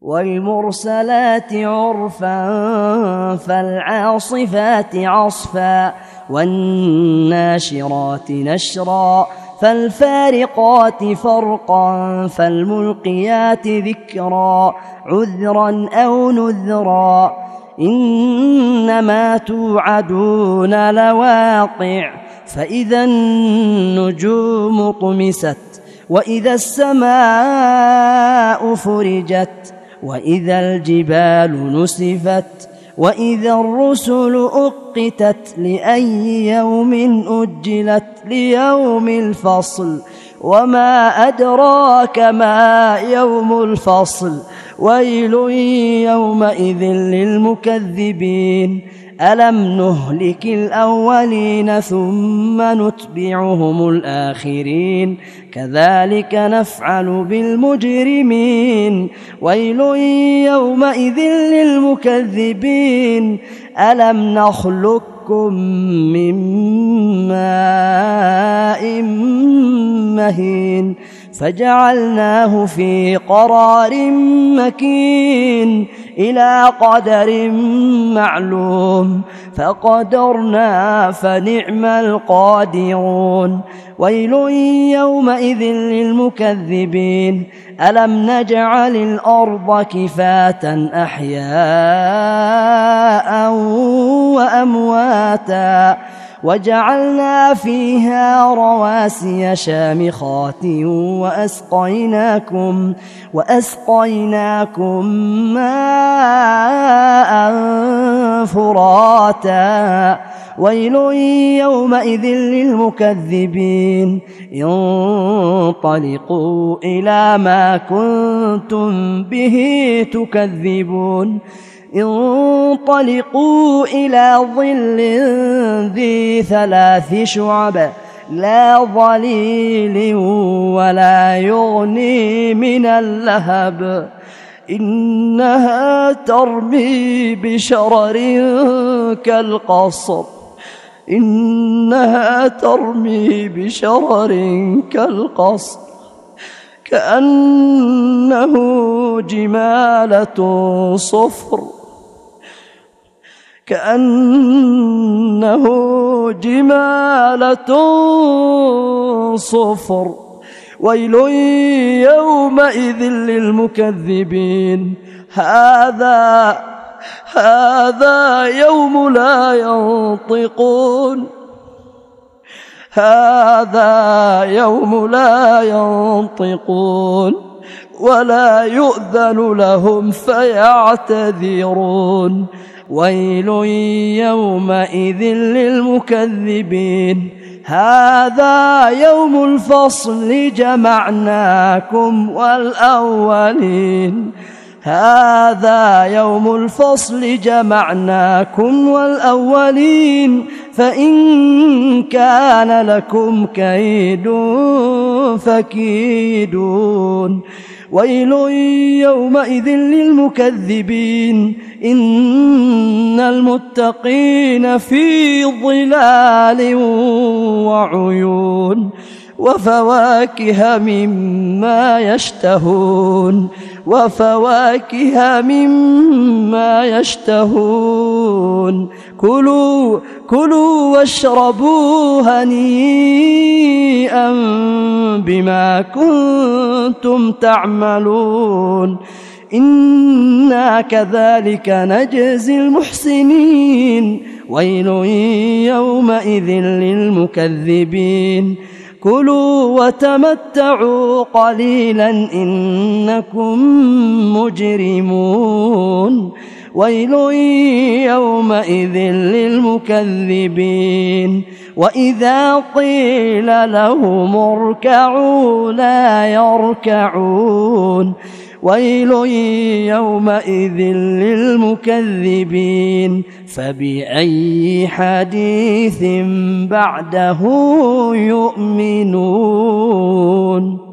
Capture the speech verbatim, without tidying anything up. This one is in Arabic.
والمرسلات عرفا فالعاصفات عصفا والناشرات نشرا فالفارقات فرقا فالملقيات ذكرا عذرا أو نذرا إنما توعدون لواقع فإذا النجوم طمست وإذا السماء فرجت وإذا الجبال نسفت وإذا الرسل أقتت لأي يوم أجلت ليوم الفصل وما أدراك ما يوم الفصل ويل يومئذ للمكذبين ألم نهلك الأولين ثم نتبعهم الآخرين كذلك نفعل بالمجرمين ويل يومئذ للمكذبين ألم نخلقكم من ماء مهين فجعلناه في قرار مكين إلى قدر معلوم فقدرنا فنعم القادرون ويل يومئذ للمكذبين ألم نجعل الأرض كفاة أحياء وأمواتا وجعلنا فيها رواسي شامخات وأسقيناكم, وأسقيناكم ماء فراتا ويل يومئذ للمكذبين انطلقوا إلى ما كنتم به تكذبون انطلقوا إلى ظل ذي ثلاث شعب لا ظليل ولا يغني من اللهب إنها ترمي بشرر كالقصر إنها ترمي بشرر كالقصر كأنه جمالة صفر كأنه جمالة صفر ويل يومئذ للمكذبين هذا هذا يوم لا ينطقون هذا يوم لا ينطقون ولا يؤذن لهم فيعتذرون ويل يومئذ للمكذبين هذا يوم الفصل جمعناكم والأولين هذا يوم الفصل جمعناكم والأولين فإن كان لكم كيد فكيدون ويل يومئذ للمكذبين إن المتقين في ظلال وعيون وفواكه مما يشتهون وفواكه مما يشتهون كلوا كلوا واشربوا هنيئا بما كنتم تعملون إنا كذلك نجزي المحسنين ويل يومئذ للمكذبين كلوا وتمتعوا قليلا إنكم مجرمون ويل يومئذ للمكذبين وإذا قيل لهم اركعوا لا يركعون ويل يومئذ للمكذبين فبأي حديث بعده يؤمنون.